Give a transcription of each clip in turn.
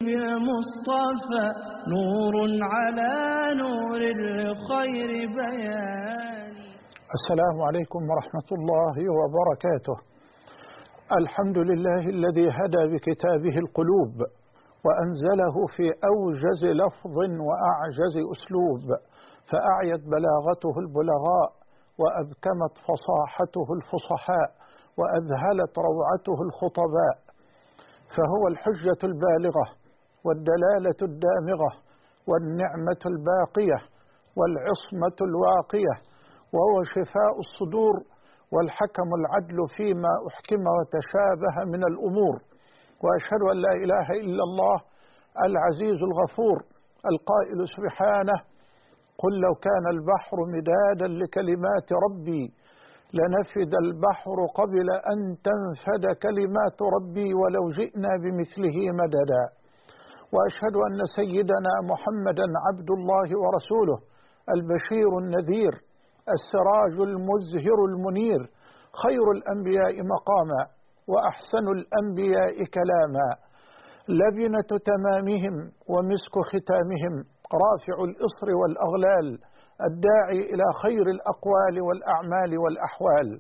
بالمصطفى نور على نور لخير بيان. السلام عليكم ورحمة الله وبركاته. الحمد لله الذي هدى بكتابه القلوب وأنزله في أوجز لفظ وأعجز أسلوب، فأعيت بلاغته البلغاء وأبكمت فصاحته الفصحاء وأذهلت روعته الخطباء، فهو الحجة البالغة والدلالة الدامغة والنعمة الباقية والعصمة الواقية، وهو شفاء الصدور والحكم العدل فيما أحكم وتشابه من الأمور. وأشهد أن لا إله إلا الله العزيز الغفور القائل سبحانه: قل لو كان البحر مدادا لكلمات ربي لنفد البحر قبل أن تنفد كلمات ربي ولو جئنا بمثله مددا. وأشهد أن سيدنا محمدا عبد الله ورسوله البشير النذير السراج المزهر المنير، خير الأنبياء مقاما وأحسن الأنبياء كلاما، لبنة تمامهم ومسك ختامهم، رافع الإصر والأغلال، الداعي إلى خير الأقوال والأعمال والأحوال،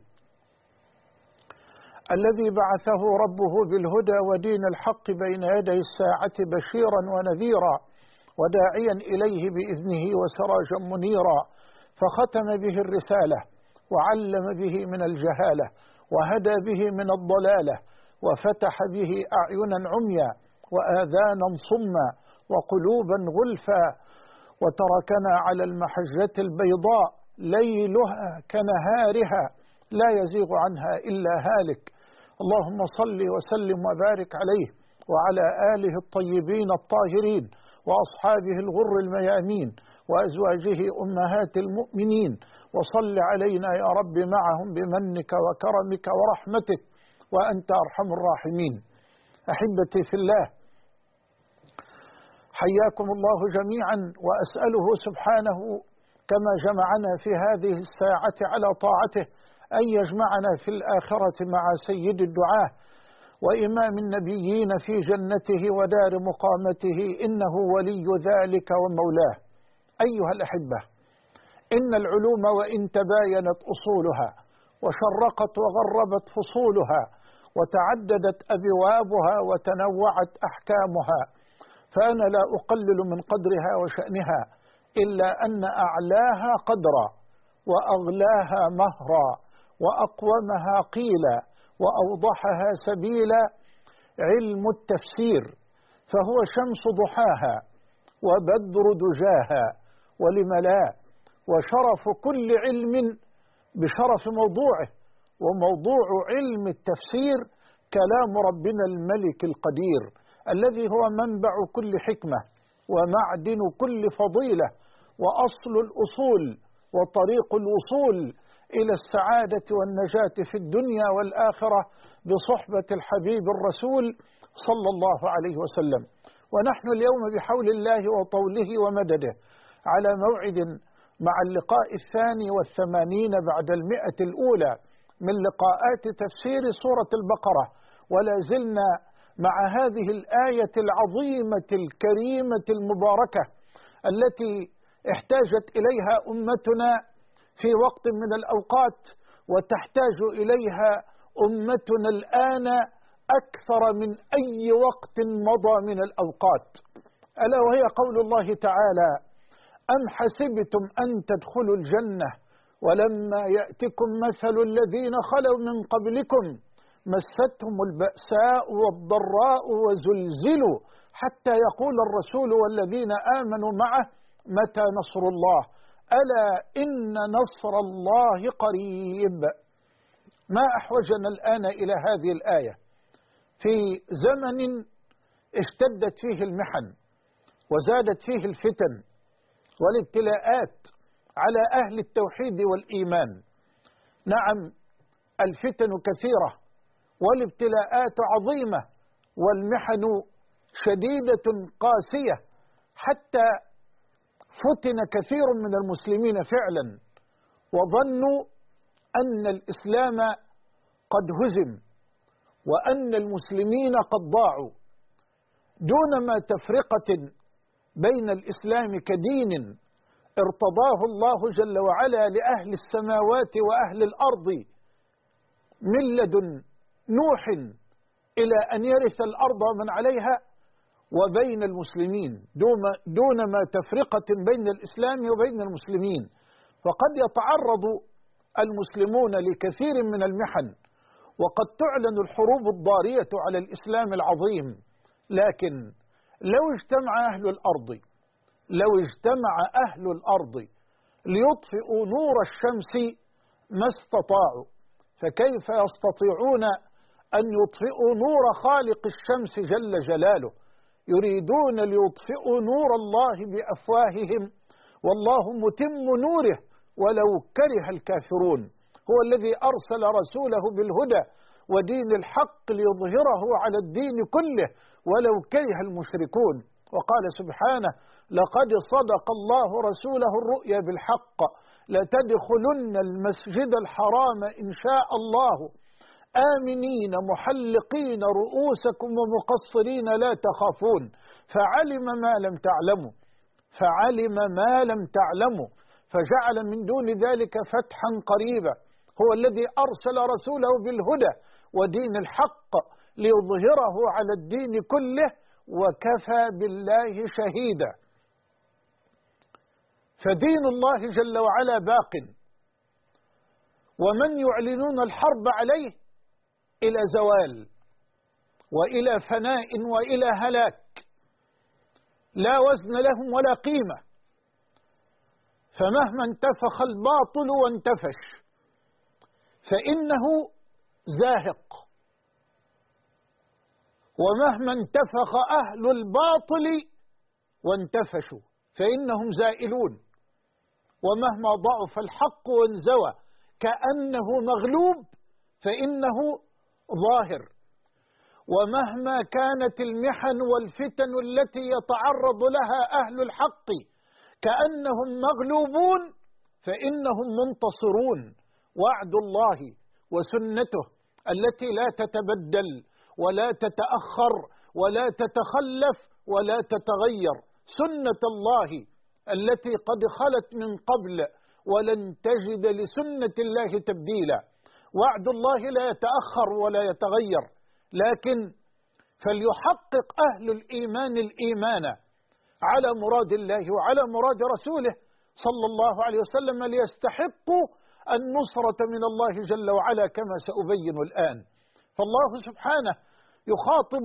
الذي بعثه ربه بالهدى ودين الحق بين يدي الساعة بشيرا ونذيرا وداعيا إليه بإذنه وسراجا منيرا، فختم به الرسالة وعلم به من الجهالة وهدى به من الضلالة وفتح به أعينا عميا وآذانا صما وقلوبا غلفا، وتركنا على المحجة البيضاء ليلها كنهارها لا يزيغ عنها إلا هالك. اللهم صل وسلم وبارك عليه وعلى آله الطيبين الطاهرين وأصحابه الغر الميامين وأزواجه أمهات المؤمنين، وصل علينا يا رب معهم بمنك وكرمك ورحمتك وأنت أرحم الراحمين. أحبتي في الله، حياكم الله جميعا، وأسأله سبحانه كما جمعنا في هذه الساعة على طاعته أن يجمعنا في الآخرة مع سيد الدعاة وإمام النبيين في جنته ودار مقامته، إنه ولي ذلك ومولاه. أيها الأحبة، إن العلوم وإن تباينت أصولها وشرقت وغربت فصولها وتعددت أبوابها وتنوعت أحكامها، فأنا لا أقلل من قدرها وشأنها، إلا أن أعلاها قدرا وأغلاها مهرا وأقومها قيلا وأوضحها سبيلا علم التفسير، فهو شمس ضحاها وبدر دجاها ولم لا، وشرف كل علم بشرف موضوعه، وموضوع علم التفسير كلام ربنا الملك القدير الذي هو منبع كل حكمة ومعدن كل فضيلة وأصل الأصول وطريق الوصول إلى السعادة والنجاة في الدنيا والآخرة بصحبة الحبيب الرسول صلى الله عليه وسلم. ونحن اليوم بحول الله وطوله ومدده على موعد مع اللقاء 82 بعد 100 الأولى من لقاءات تفسير سورة البقرة، ولا زلنا مع هذه الآية العظيمة الكريمة المباركة التي احتاجت إليها أمتنا في وقت من الأوقات وتحتاج إليها أمتنا الآن أكثر من أي وقت مضى من الأوقات، ألا وهي قول الله تعالى: أم حسبتم أن تدخلوا الجنة ولما يأتكم مثل الذين خلوا من قبلكم مستهم البأساء والضراء وزلزلوا حتى يقول الرسول والذين آمنوا معه متى نصر الله ألا إن نصر الله قريب. ما أحوجنا الآن إلى هذه الآية في زمن اشتدت فيه المحن وزادت فيه الفتن والابتلاءات على أهل التوحيد والإيمان. نعم، الفتن كثيرة والابتلاءات عظيمة والمحن شديدة قاسية، حتى فتن كثير من المسلمين فعلا وظنوا أن الإسلام قد هزم وأن المسلمين قد ضاعوا. دون ما تفرقة بين الإسلام كدين ارتضاه الله جل وعلا لأهل السماوات وأهل الأرض من لدن نوح إلى أن يرث الأرض من عليها، وبين المسلمين دون ما تفرقة بين الإسلام وبين المسلمين. فقد يتعرض المسلمون لكثير من المحن، وقد تعلن الحروب الضارية على الإسلام العظيم، لكن لو اجتمع أهل الأرض ليطفئوا نور الشمس ما استطاعوا، فكيف يستطيعون أن يطفئوا نور خالق الشمس جل جلاله؟ يريدون ليطفئوا نور الله بأفواههم والله متم نوره ولو كره الكافرون. هو الذي أرسل رسوله بالهدى ودين الحق ليظهره على الدين كله ولو كره المشركون. وقال سبحانه: لقد صدق الله رسوله الرؤيا بالحق لتدخلن المسجد الحرام إن شاء الله آمنين محلقين رؤوسكم ومقصرين لا تخافون فعلم ما لم تعلموا فجعل من دون ذلك فتحا قريبا. هو الذي أرسل رسوله بالهدى ودين الحق ليظهره على الدين كله وكفى بالله شهيدا. فدين الله جل وعلا باق، ومن يعلنون الحرب عليه إلى زوال وإلى فناء وإلى هلاك لا وزن لهم ولا قيمة. فمهما انتفخ الباطل وانتفش فإنه زاهق، ومهما انتفخ أهل الباطل وانتفشوا فإنهم زائلون، ومهما ضعف الحق وانزوى كأنه مغلوب فإنه ظاهر. ومهما كانت المحن والفتن التي يتعرض لها أهل الحق كأنهم مغلوبون فإنهم منتصرون. وعد الله وسنته التي لا تتبدل ولا تتأخر ولا تتخلف ولا تتغير، سنة الله التي قد خلت من قبل ولن تجد لسنة الله تبديلا. وعد الله لا يتأخر ولا يتغير، لكن فليحقق أهل الإيمان الإيمان على مراد الله وعلى مراد رسوله صلى الله عليه وسلم ليستحقوا النصرة من الله جل وعلا كما سأبين الآن. فالله سبحانه يخاطب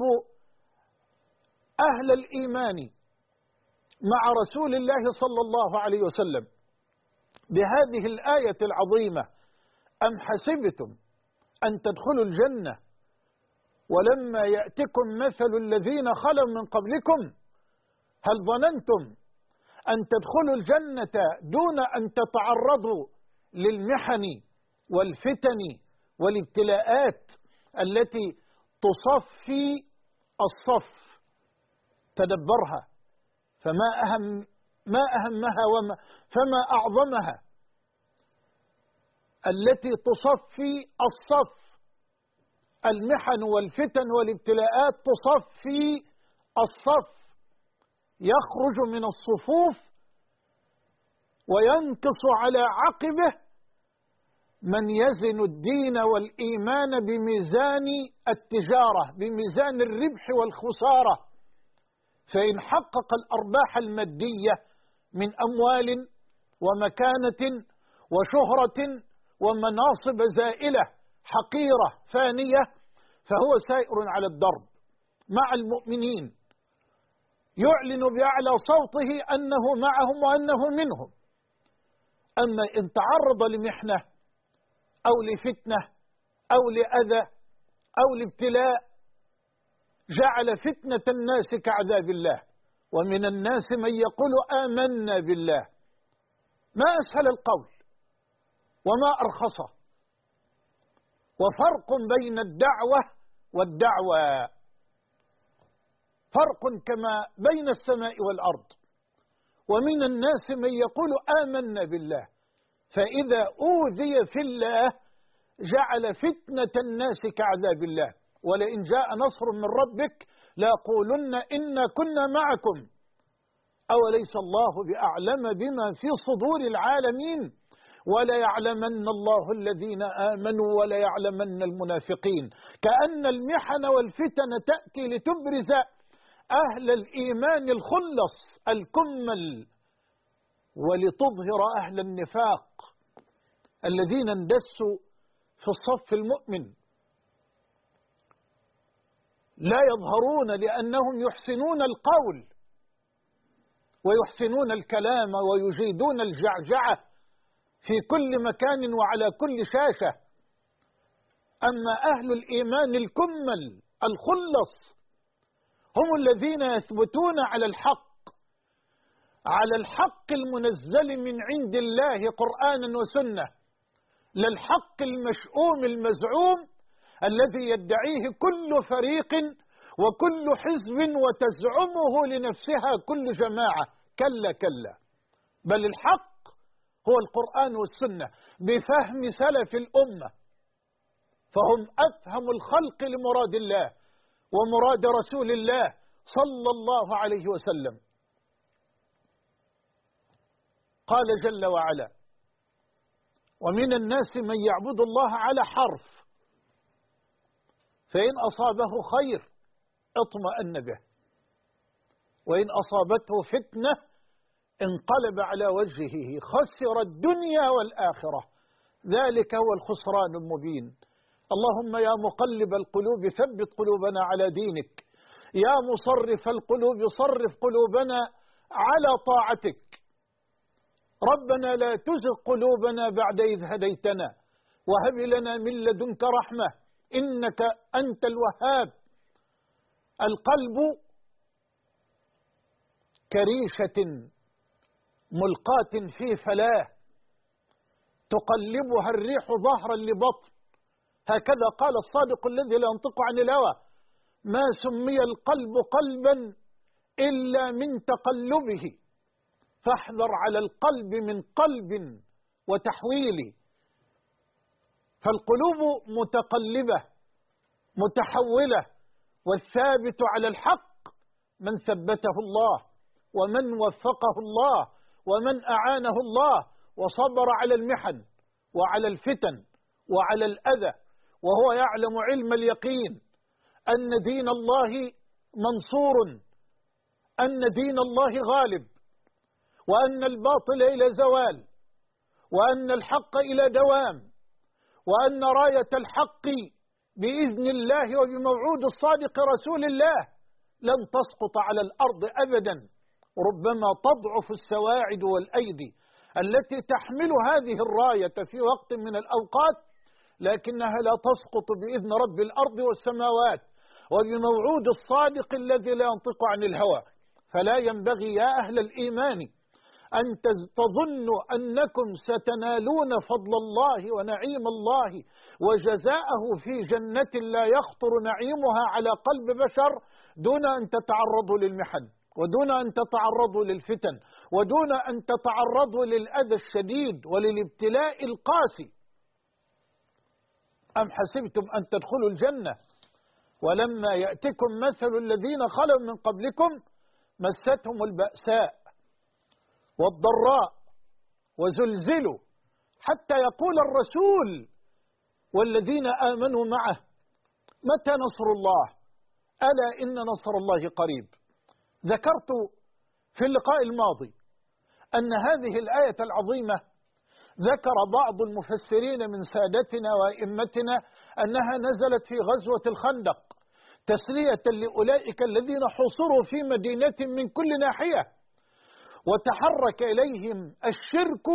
أهل الإيمان مع رسول الله صلى الله عليه وسلم بهذه الآية العظيمة: أم حسبتم أن تدخلوا الجنة ولما يأتكم مثل الذين خلوا من قبلكم هل ظننتم أن تدخلوا الجنة دون أن تتعرضوا للمحن والفتن والابتلاءات التي تصفي الصف؟ تدبرها، ما أهمها فما أعظمها التي تصفي الصف. المحن والفتن والابتلاءات تصفي الصف، يخرج من الصفوف وينكص على عقبه من يزن الدين والإيمان بميزان التجارة، بميزان الربح والخسارة، فإن حقق الأرباح المادية من أموال ومكانة وشهرة ومناصب زائلة حقيرة فانية فهو سائر على الدرب مع المؤمنين، يعلن بأعلى صوته أنه معهم وأنه منهم. أما إن تعرض لمحنة أو لفتنة أو لأذى أو لابتلاء جعل فتنة الناس كعذاب الله. ومن الناس من يقول آمنا بالله. ما أسهل القول وما أرخصه، وفرق بين الدعوة والدعوة، فرق كما بين السماء والأرض. ومن الناس من يقول آمنا بالله فإذا أوذي في الله جعل فتنة الناس كعذاب الله. ولئن جاء نصر من ربك ليقولن إنا كنا معكم أوليس الله بأعلم بما في صدور العالمين وليعلمن الله الذين آمنوا وليعلمن المنافقين. كأن المحن والفتن تأتي لتبرز أهل الإيمان الخلص الكمل ولتظهر أهل النفاق الذين اندسوا في الصف المؤمن، لا يظهرون لأنهم يحسنون القول ويحسنون الكلام ويجيدون الجعجعة في كل مكان وعلى كل شاشة. أما أهل الإيمان الكمل الخلص هم الذين يثبتون على الحق المنزل من عند الله قرآنا وسنة، لا الحق المشؤوم المزعوم الذي يدعيه كل فريق وكل حزب وتزعمه لنفسها كل جماعة. كلا كلا، بل الحق هو القرآن والسنة بفهم سلف الأمة، فهم أفهم الخلق لمراد الله ومراد رسول الله صلى الله عليه وسلم. قال جل وعلا: ومن الناس من يعبد الله على حرف فإن أصابه خير اطمأن به وإن أصابته فتنة انقلب على وجهه خسر الدنيا والآخرة ذلك هو الخسران المبين. اللهم يا مقلب القلوب ثبت قلوبنا على دينك، يا مصرف القلوب صرف قلوبنا على طاعتك. ربنا لا تزغ قلوبنا بعد إذ هديتنا وهب لنا من لدنك رحمة إنك أنت الوهاب. القلب كريشة ملقاة في فلاة تقلبها الريح ظهرا لبطن، هكذا قال الصادق الذي لا ينطق عن الهوى: ما سمي القلب قلبا إلا من تقلبه، فاحذر على القلب من قلب وتحويل. فالقلوب متقلبة متحولة، والثابت على الحق من ثبته الله ومن وفقه الله ومن أعانه الله وصبر على المحن وعلى الفتن وعلى الأذى، وهو يعلم علم اليقين أن دين الله منصور، أن دين الله غالب، وأن الباطل إلى زوال، وأن الحق إلى دوام، وأن راية الحق بإذن الله وبموعود الصادق رسول الله لن تسقط على الأرض أبدا. ربما تضعف السواعد والأيدي التي تحمل هذه الراية في وقت من الأوقات، لكنها لا تسقط بإذن رب الأرض والسماوات وبموعود الصادق الذي لا ينطق عن الهوى. فلا ينبغي يا أهل الإيمان أن تظنوا أنكم ستنالون فضل الله ونعيم الله وجزاءه في جنة لا يخطر نعيمها على قلب بشر دون أن تتعرضوا للمحن، ودون أن تتعرضوا للفتن، ودون أن تتعرضوا للأذى الشديد وللابتلاء القاسي. أم حسبتم أن تدخلوا الجنة ولما يأتكم مثل الذين خلوا من قبلكم مستهم البأساء والضراء وزلزلوا حتى يقول الرسول والذين آمنوا معه متى نصر الله ألا إن نصر الله قريب. ذكرت في اللقاء الماضي أن هذه الآية العظيمة ذكر بعض المفسرين من سادتنا وأئمتنا أنها نزلت في غزوة الخندق تسلية لأولئك الذين حصروا في مدينة من كل ناحية وتحرك إليهم الشرك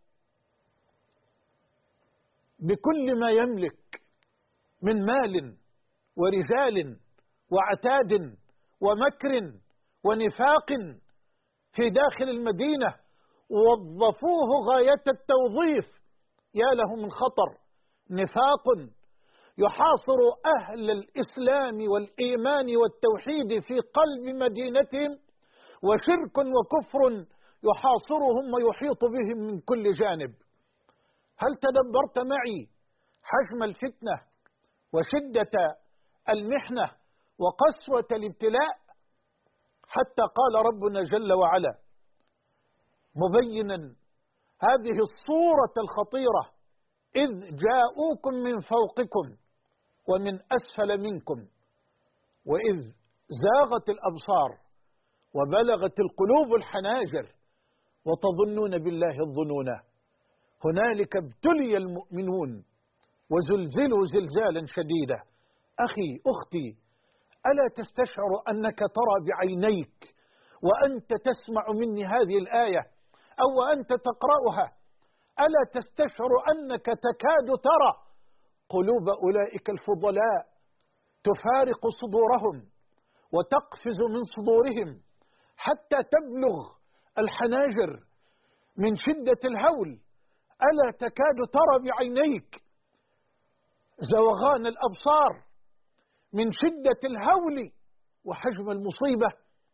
بكل ما يملك من مال ورجال وعتاد ومكر ونفاق في داخل المدينة، وظفوه غاية التوظيف. يا له من خطر، نفاق يحاصر أهل الإسلام والإيمان والتوحيد في قلب مدينتهم، وشرك وكفر يحاصرهم ويحيط بهم من كل جانب. هل تدبرت معي حجم الفتنة وشدة المحنة وقسوة الابتلاء، حتى قال ربنا جل وعلا مبينا هذه الصورة الخطيرة: إذ جاءوكم من فوقكم ومن أسفل منكم وإذ زاغت الأبصار وبلغت القلوب الحناجر وتظنون بالله الظنون هنالك ابتلي المؤمنون وزلزلوا زلزالا شديدا. أخي أختي، ألا تستشعر أنك ترى بعينيك وأنت تسمع مني هذه الآية أو أنت تقرأها؟ ألا تستشعر أنك تكاد ترى قلوب أولئك الفضلاء تفارق صدورهم وتقفز من صدورهم حتى تبلغ الحناجر من شدة الهول؟ ألا تكاد ترى بعينيك زوغان الأبصار من شدة الهول وحجم المصيبة؟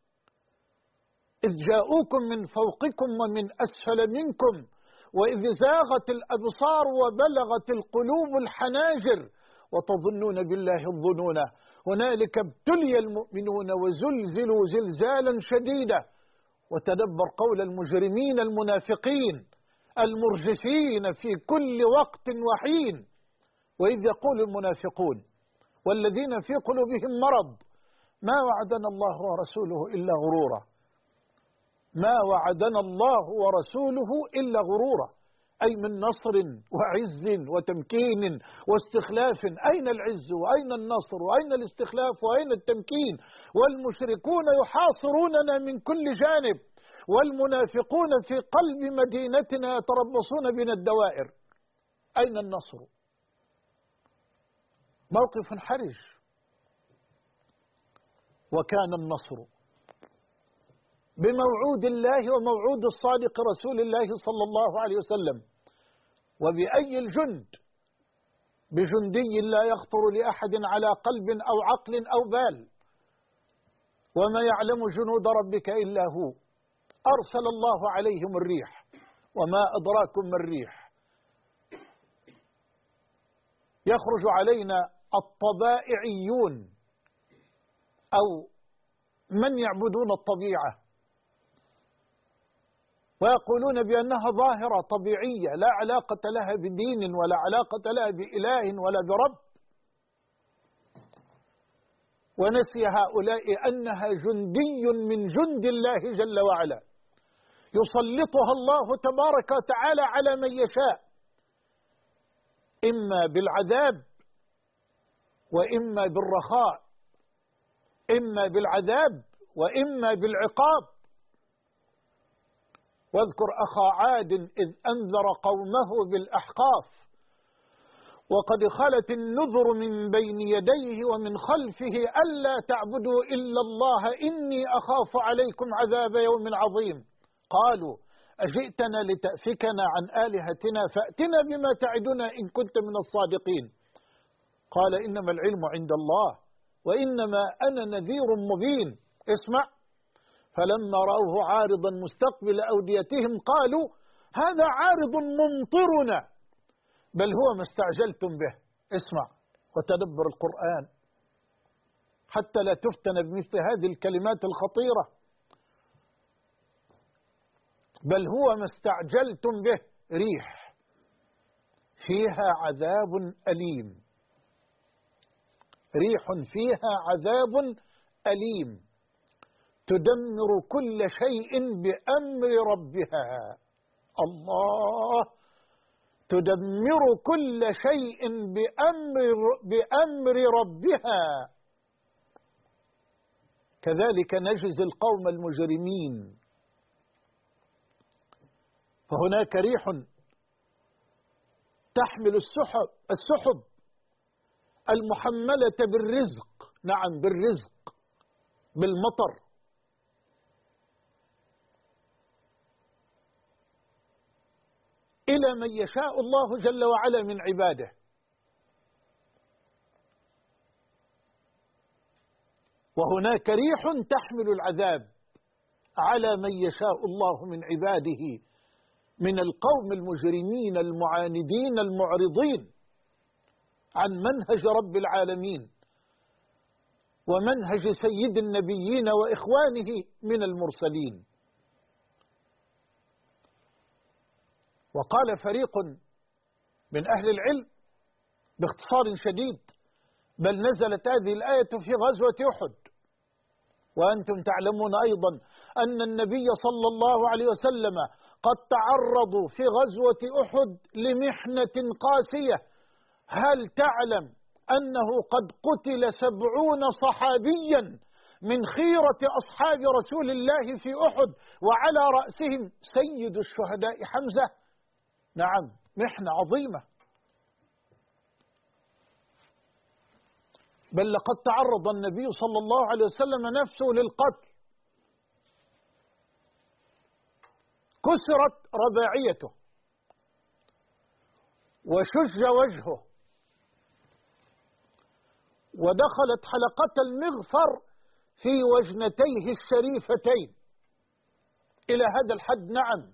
إذ جاءوكم من فوقكم ومن أسفل منكم وإذ زاغت الأبصار وبلغت القلوب الحناجر وتظنون بالله الظنون هنالك ابتلي المؤمنون وزلزلوا زلزالا شديدا. وتدبر قول المجرمين المنافقين المرجفين في كل وقت وحين: وإذ يقول المنافقون والذين في قلوبهم مرض ما وعدنا الله ورسوله إلا غرورا. ما وعدنا الله ورسوله إلا غرورا، أي من نصر وعز وتمكين واستخلاف. أين العز وأين النصر وأين الاستخلاف وأين التمكين؟ والمشركون يحاصروننا من كل جانب، والمنافقون في قلب مدينتنا يتربصون بنا الدوائر. أين النصر؟ موقف حرج. وكان النصر بموعود الله وموعود الصادق رسول الله صلى الله عليه وسلم. وبأي الجند؟ بجندي لا يخطر لأحد على قلب أو عقل أو بال. وما يعلم جنود ربك إلا هو. أرسل الله عليهم الريح، وما أدراكم ما الريح. يخرج علينا الطبائعيون أو من يعبدون الطبيعة ويقولون بأنها ظاهرة طبيعية لا علاقة لها بدين ولا علاقة لها بإله ولا برب، ونسي هؤلاء أنها جندي من جند الله جل وعلا يسلطها الله تبارك وتعالى على من يشاء، إما بالعذاب وإما بالرخاء، إما بالعذاب وإما بالعقاب. واذكر أخا عاد إذ أنذر قومه بالأحقاف وقد خلت النذر من بين يديه ومن خلفه ألا تعبدوا إلا الله إني أخاف عليكم عذاب يوم عظيم. قالوا أجئتنا لتأفكنا عن آلهتنا فأتنا بما تعدنا إن كنت من الصادقين. قال إنما العلم عند الله وإنما أنا نذير مبين. اسمع: فلما رأوه عارضا مستقبل أوديتهم قالوا هذا عارض ممطرنا بل هو ما استعجلتم به. اسمع وتدبر القرآن حتى لا تفتن بمثل هذه الكلمات الخطيرة. بل هو ما استعجلتم به، ريح فيها عذاب أليم، ريح فيها عذاب أليم تدمر كل شيء بأمر ربها. الله، تدمر كل شيء بأمر ربها. كذلك نجزي القوم المجرمين. فهناك ريح تحمل السحب المحملة بالرزق، نعم بالرزق، بالمطر، إلى من يشاء الله جل وعلا من عباده. وهناك ريح تحمل العذاب على من يشاء الله من عباده من القوم المجرمين المعاندين المعرضين عن منهج رب العالمين ومنهج سيد النبيين وإخوانه من المرسلين. وقال فريق من أهل العلم باختصار شديد: بل نزلت هذه الآية في غزوة أحد، وأنتم تعلمون أيضا أن النبي صلى الله عليه وسلم قد تعرضوا في غزوة أحد لمحنة قاسية. هل تعلم أنه قد قتل 70 صحابيا من خيرة أصحاب رسول الله في أحد، وعلى رأسهم سيد الشهداء حمزة؟ نعم، محنة عظيمة. بل لقد تعرض النبي صلى الله عليه وسلم نفسه للقتل، كسرت رباعيته وشج وجهه ودخلت حلقة المغفر في وجنتيه الشريفتين إلى هذا الحد. نعم،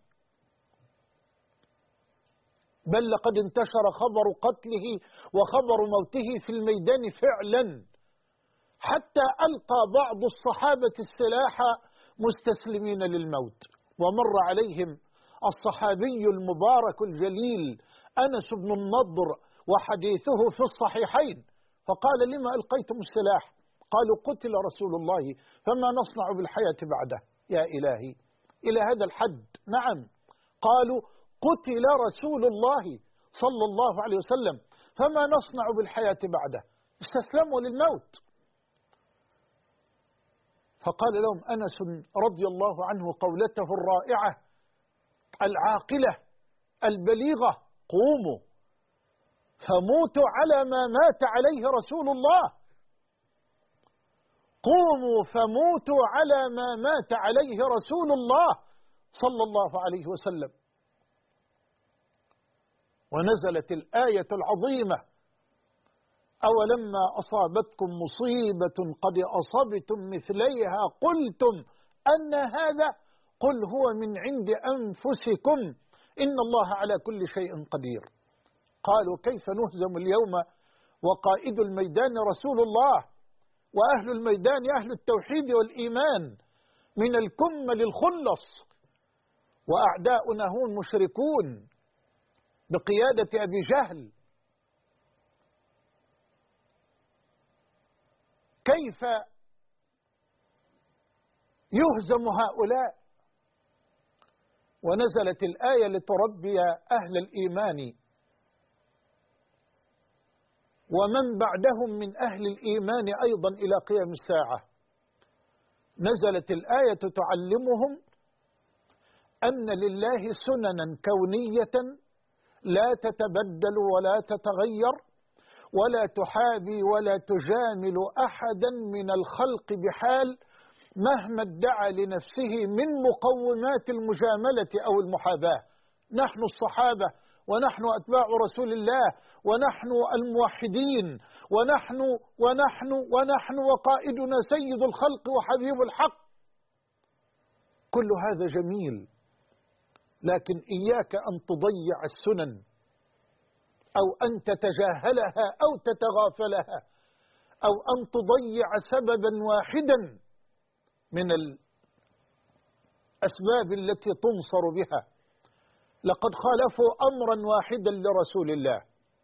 بل لقد انتشر خبر قتله وخبر موته في الميدان فعلا، حتى ألقى بعض الصحابة السلاح مستسلمين للموت. ومر عليهم الصحابي المبارك الجليل أنس بن النضر وحديثه في الصحيحين، فقال: لما ألقيتم السلاح؟ قالوا: قتل رسول الله فما نصنع بالحياة بعده. يا إلهي، إلى هذا الحد. نعم، قالوا: قتل رسول الله صلى الله عليه وسلم فما نصنع بالحياة بعده. استسلموا للموت. فقال لهم أنس رضي الله عنه قولته الرائعة العاقلة البليغة: قوموا فموتوا على ما مات عليه رسول الله، قوموا فموتوا على ما مات عليه رسول الله صلى الله عليه وسلم. ونزلت الآية العظيمة: أولما أصابتكم مصيبة قد أصبتم مثليها قلتم أن هذا، قل هو من عند أنفسكم إن الله على كل شيء قدير. قالوا: كيف نهزم اليوم وقائد الميدان رسول الله، وأهل الميدان أهل التوحيد والإيمان من الكمل الخلص، وأعداؤنا هم مشركون بقيادة أبي جهل، كيف يهزم هؤلاء؟ ونزلت الآية لتربي أهل الإيمان ومن بعدهم من أهل الإيمان أيضا إلى قيام الساعة. نزلت الآية تعلمهم أن لله سننا كونية لا تتبدل ولا تتغير ولا تحابي ولا تجامل أحدا من الخلق بحال، مهما ادعى لنفسه من مقومات المجاملة أو المحاباة. نحن الصحابة، ونحن أتباع رسول الله، ونحن الموحدين، ونحن وقائدنا سيد الخلق وحبيب الحق. كل هذا جميل، لكن إياك أن تضيع السنن أو أن تتجاهلها أو تتغافلها أو أن تضيع سببا واحدا من الأسباب التي تنصر بها. لقد خالفوا أمرا واحدا لرسول الله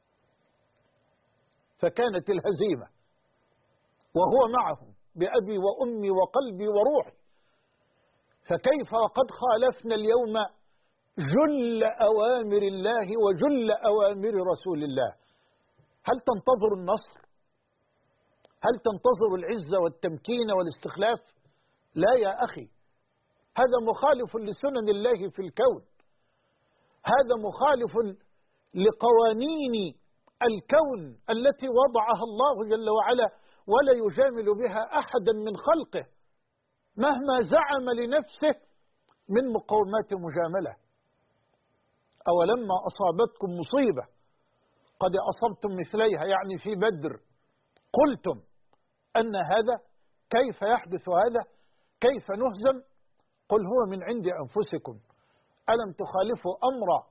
فكانت الهزيمة، وهو معهم بأبي وأمي وقلبي وروحي. فكيف وقد خالفنا اليوم جل أوامر الله وجل أوامر رسول الله؟ هل تنتظر النصر؟ هل تنتظر العزة والتمكين والاستخلاف؟ لا يا أخي، هذا مخالف لسنن الله في الكون، هذا مخالف لقوانين الكون التي وضعها الله جل وعلا ولا يجامل بها أحدا من خلقه مهما زعم لنفسه من مقومات مجاملة. أولما أصابتكم مصيبة قد أصبتم مثليها، يعني في بدر، قلتم أن هذا، كيف يحدث هذا؟ كيف نهزم؟ قل هو من عند أنفسكم، ألم تخالفوا أمر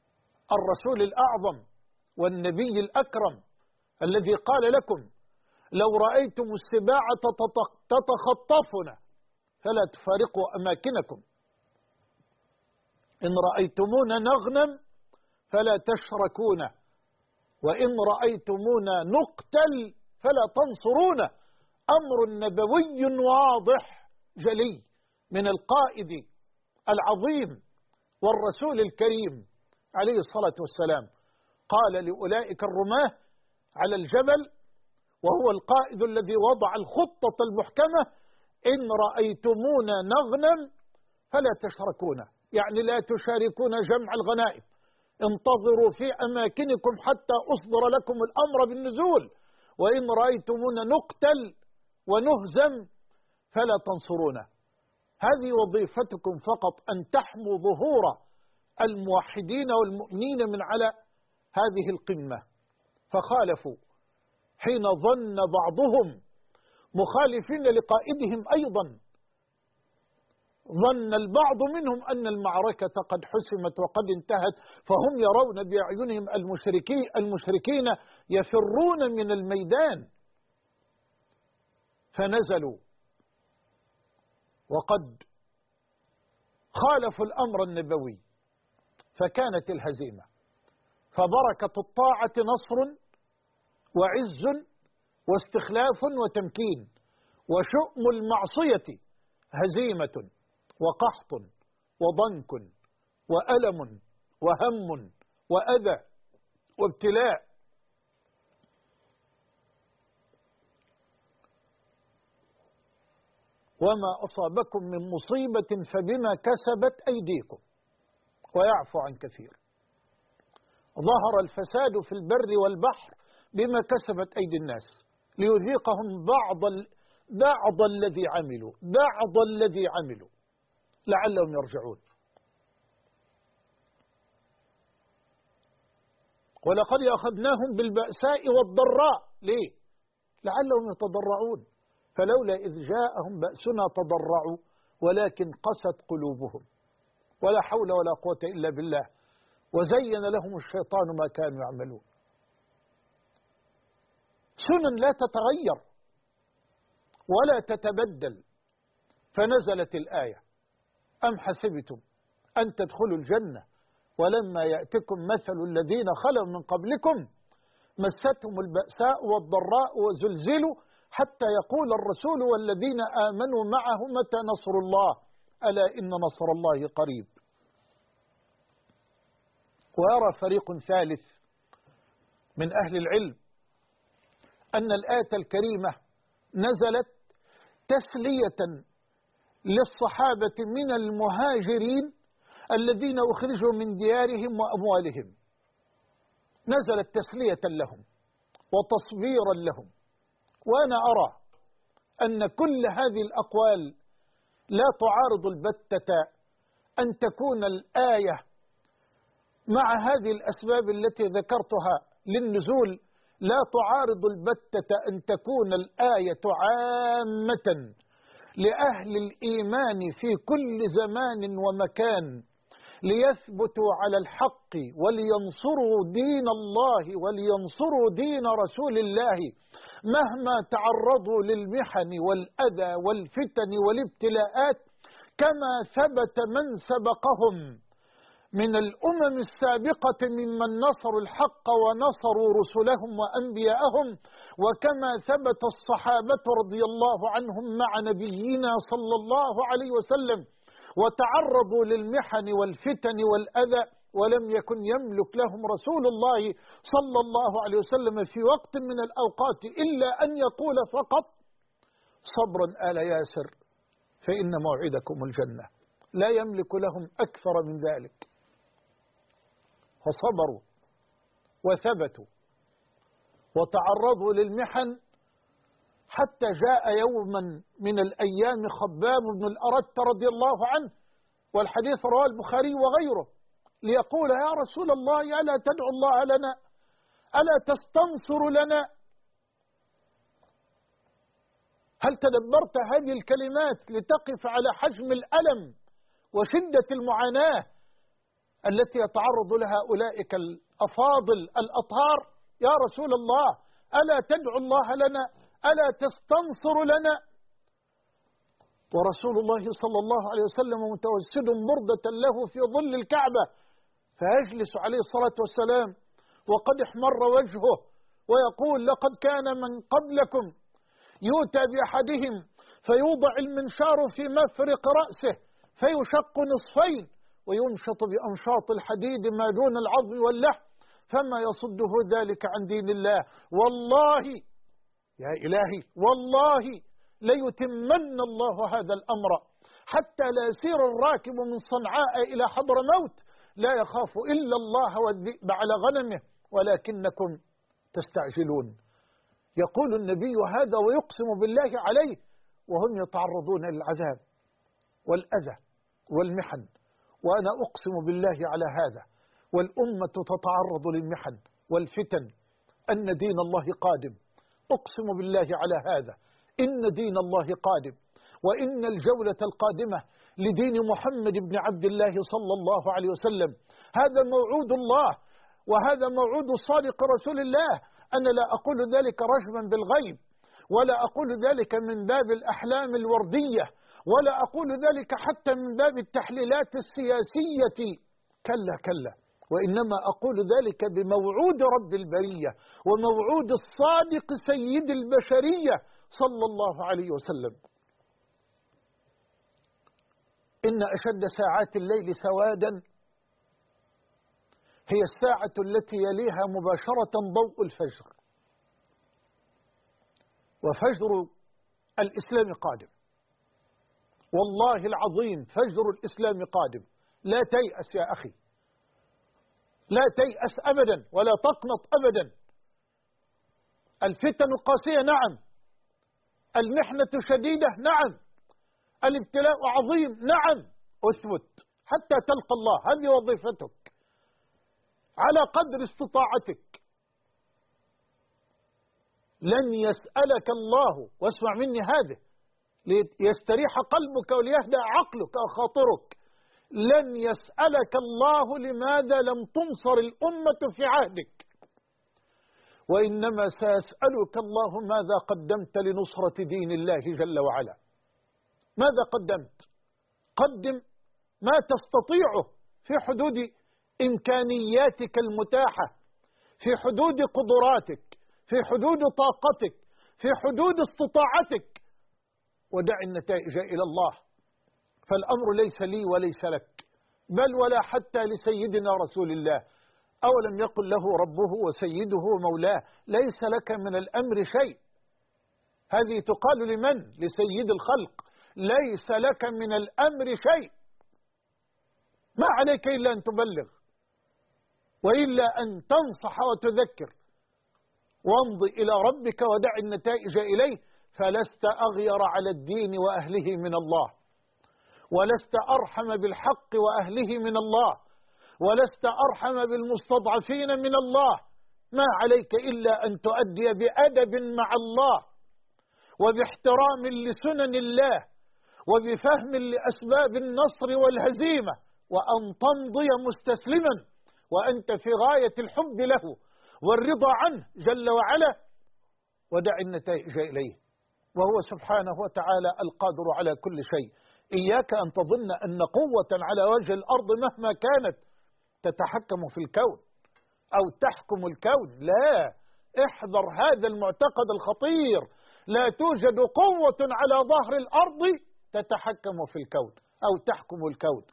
الرسول الأعظم والنبي الأكرم الذي قال لكم لو رأيتم السباع تتخطفنا فلا تفارقوا أماكنكم، إن رأيتمونا نغنم فلا تشركونا، وإن رأيتمونا نقتل فلا تنصرونا. أمر نبوي واضح جلي من القائد العظيم والرسول الكريم عليه الصلاة والسلام. قال لأولئك الرماة على الجبل وهو القائد الذي وضع الخطة المحكمة: إن رأيتمونا نغنم فلا تشركونا، يعني لا تشاركون جمع الغنائم، انتظروا في أماكنكم حتى أصدر لكم الأمر بالنزول، وإن رأيتمونا نقتل ونهزم فلا تنصرونا. هذه وظيفتكم فقط، أن تحموا ظهور الموحدين والمؤمنين من على هذه القمة. فخالفوا حين ظن بعضهم مخالفين لقائدهم أيضا، ظن البعض منهم أن المعركة قد حسمت وقد انتهت، فهم يرون بأعينهم المشركين يفرون من الميدان، فنزلوا وقد خالفوا الأمر النبوي فكانت الهزيمة. فبركة الطاعة نصر وعز واستخلاف وتمكين، وشؤم المعصية هزيمة وقحط وضنك وألم وهم وأذى وابتلاء. وما أصابكم من مصيبة فبما كسبت أيديكم ويعفو عن كثير. ظهر الفساد في البر والبحر بما كسبت أيدي الناس ليذيقهم بعض الذي عملوا لعلهم يرجعون. ولقد أخذناهم بالبأساء والضراء، ليه؟ لعلهم يتضرعون، فلولا إذ جاءهم بأسنا تضرعوا ولكن قست قلوبهم، ولا حول ولا قوة إلا بالله، وزين لهم الشيطان ما كانوا يعملون. سنن لا تتغير ولا تتبدل. فنزلت الآية: أم حسبتم أن تدخلوا الجنة ولما يأتكم مثل الذين خلوا من قبلكم مستهم البأساء والضراء وزلزلوا حتى يقول الرسول والذين آمنوا معه متى نصر الله ألا إن نصر الله قريب. ويرى فريق ثالث من أهل العلم أن الآية الكريمة نزلت تسلية للصحابة من المهاجرين الذين أخرجوا من ديارهم وأموالهم، نزلت تسلية لهم وتصبيرا لهم. وأنا أرى أن كل هذه الأقوال لا تعارض البتة أن تكون الآية مع هذه الأسباب التي ذكرتها للنزول، لا تعارض البتة أن تكون الآية عامة لأهل الإيمان في كل زمان ومكان ليثبتوا على الحق ولينصروا دين الله ولينصروا دين رسول الله مهما تعرضوا للمحن والأذى والفتن والابتلاءات، كما ثبت من سبقهم من الأمم السابقة ممن نصروا الحق ونصروا رسلهم وأنبياءهم، وكما ثبت الصحابة رضي الله عنهم مع نبينا صلى الله عليه وسلم وتعرضوا للمحن والفتن والأذى، ولم يكن يملك لهم رسول الله صلى الله عليه وسلم في وقت من الأوقات إلا أن يقول فقط: صبرا آل ياسر فإن موعدكم الجنة. لا يملك لهم أكثر من ذلك، فصبروا وثبتوا وتعرضوا للمحن حتى جاء يوما من الأيام خباب بن الأرت رضي الله عنه، والحديث رواه البخاري وغيره، ليقول: يا رسول الله ألا تدعو الله لنا، ألا تستنصر لنا؟ هل تدبرت هذه الكلمات لتقف على حجم الألم وشدة المعاناة التي يتعرض لها أولئك الأفاضل الأطهار؟ يا رسول الله ألا تدعو الله لنا، ألا تستنصر لنا؟ ورسول الله صلى الله عليه وسلم متوسد بردة له في ظل الكعبة، فيجلس عليه الصلاة والسلام وقد احمر وجهه ويقول: لقد كان من قبلكم يؤتى بأحدهم فيوضع المنشار في مفرق رأسه فيشق نصفين وينشط بأنشاط الحديد ما دون العظم واللحم فما يصده ذلك عن دين الله. والله يا إلهي والله ليتمن الله هذا الأمر حتى لا يسير الراكب من صنعاء إلى حضرموت لا يخاف إلا الله والذئب على غنمه ولكنكم تستعجلون. يقول النبي هذا ويقسم بالله عليه وهم يتعرضون للعذاب والأذى والمحن، وأنا أقسم بالله على هذا والأمة تتعرض للمحن والفتن أن دين الله قادم. أقسم بالله على هذا إن دين الله قادم، وإن الجولة القادمة لدين محمد بن عبد الله صلى الله عليه وسلم هذا موعود الله، وهذا موعود صادق رسول الله. أنا لا أقول ذلك رجما بالغيب، ولا أقول ذلك من باب الأحلام الوردية، ولا أقول ذلك حتى من باب التحليلات السياسية، كلا كلا، وإنما أقول ذلك بموعود رب البرية وموعود الصادق سيد البشرية صلى الله عليه وسلم. إن أشد ساعات الليل سوادا هي الساعة التي يليها مباشرة ضوء الفجر، وفجر الإسلام قادم، والله العظيم فجر الإسلام قادم. لا تيأس يا أخي، لا تيأس أبدا ولا تقنط أبدا. الفتن قاسية نعم، المحنة شديدة نعم، الابتلاء عظيم نعم، اثبت حتى تلقى الله، هذه وظيفتك على قدر استطاعتك. لن يسألك الله، واسمع مني هذا ليستريح قلبك وليهدأ عقلك أو خاطرك، لن يسألك الله لماذا لم تنصر الأمة في عهدك، وإنما سيسألك الله ماذا قدمت لنصرة دين الله جل وعلا. ماذا قدمت؟ قدم ما تستطيعه في حدود إمكانياتك المتاحة، في حدود قدراتك، في حدود طاقتك، في حدود استطاعتك، ودع النتائج إلى الله. فالأمر ليس لي وليس لك، بل ولا حتى لسيدنا رسول الله. أولم يقل له ربه وسيده ومولاه ليس لك من الأمر شيء؟ هذه تقال لمن؟ لسيد الخلق. ليس لك من الأمر شيء، ما عليك إلا أن تبلغ وإلا أن تنصح وتذكر، وامض إلى ربك ودع النتائج إليه، فلست أغير على الدين وأهله من الله، ولست أرحم بالحق وأهله من الله، ولست أرحم بالمستضعفين من الله. ما عليك إلا أن تؤدي بأدب مع الله وباحترام لسنن الله وبفهم لأسباب النصر والهزيمة، وأن تمضي مستسلما وأنت في غاية الحب له والرضا عنه جل وعلا، ودع النتائج إليه، وهو سبحانه وتعالى القادر على كل شيء. إياك أن تظن أن قوة على وجه الأرض مهما كانت تتحكم في الكون أو تحكم الكون، لا، احذر هذا المعتقد الخطير. لا توجد قوة على ظهر الأرض تتحكم في الكون أو تحكم الكون.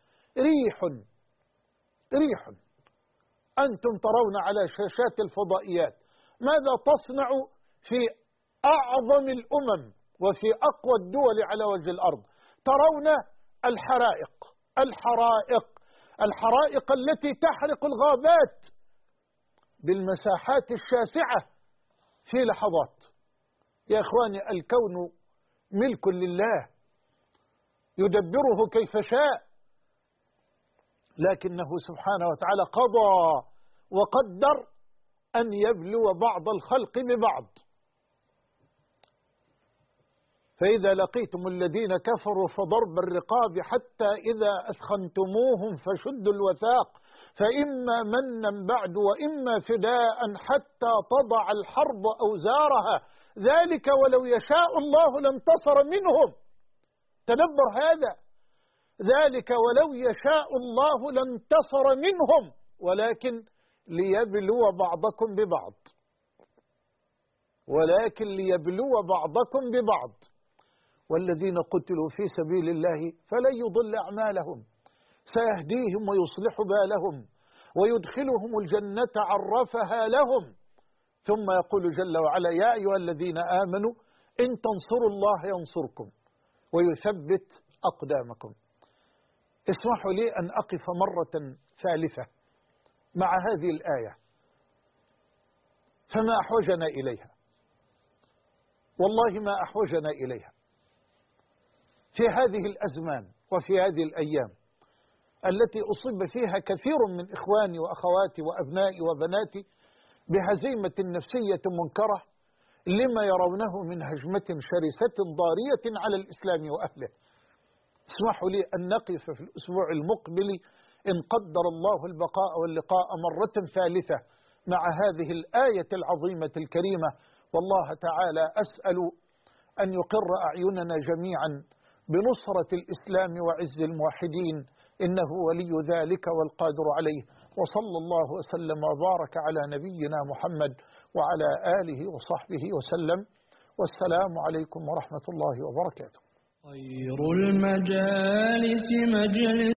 ريح أنتم ترون على شاشات الفضائيات ماذا تصنع في أعظم الأمم وفي أقوى الدول على وجه الأرض. ترون الحرائق التي تحرق الغابات بالمساحات الشاسعة في لحظات. يا إخواني، الكون ملك لله يدبره كيف شاء، لكنه سبحانه وتعالى قضى وقدر أن يبلو بعض الخلق ببعض. فإذا لقيتم الذين كفروا فضرب الرقاب حتى إذا أثخنتموهم فشدوا الوثاق فإما منا بعد وإما فداء حتى تضع الحرب أوزارها، ذلك ولو يشاء الله لانتصر منهم. تدبر هذا، ذلك ولو يشاء الله لانتصر منهم ولكن ليبلو بعضكم ببعض، ولكن ليبلو بعضكم ببعض. والذين قتلوا في سبيل الله فلن يضل أعمالهم، سيهديهم ويصلح بالهم ويدخلهم الجنة عرفها لهم. ثم يقول جل وعلا: يا أيها الذين آمنوا إن تنصروا الله ينصركم ويثبت أقدامكم. اسمحوا لي أن أقف مرة ثالثة مع هذه الآية، فما أحوجنا إليها، والله ما أحوجنا إليها في هذه الأزمان وفي هذه الأيام التي أصيب فيها كثير من إخواني وأخواتي وأبنائي وبناتي بهزيمة نفسية منكرة لما يرونه من هجمة شرسة ضارية على الإسلام وأهله. اسمحوا لي أن نقف في الأسبوع المقبل إن قدر الله البقاء واللقاء مرة ثالثة مع هذه الآية العظيمة الكريمة. والله تعالى أسأل أن يقر أعيننا جميعا بنصرة الإسلام وعز الموحدين، إنه ولي ذلك والقادر عليه. وصلى الله وسلم وبارك على نبينا محمد وعلى آله وصحبه وسلم، والسلام عليكم ورحمة الله وبركاته. خير المجالس مجلس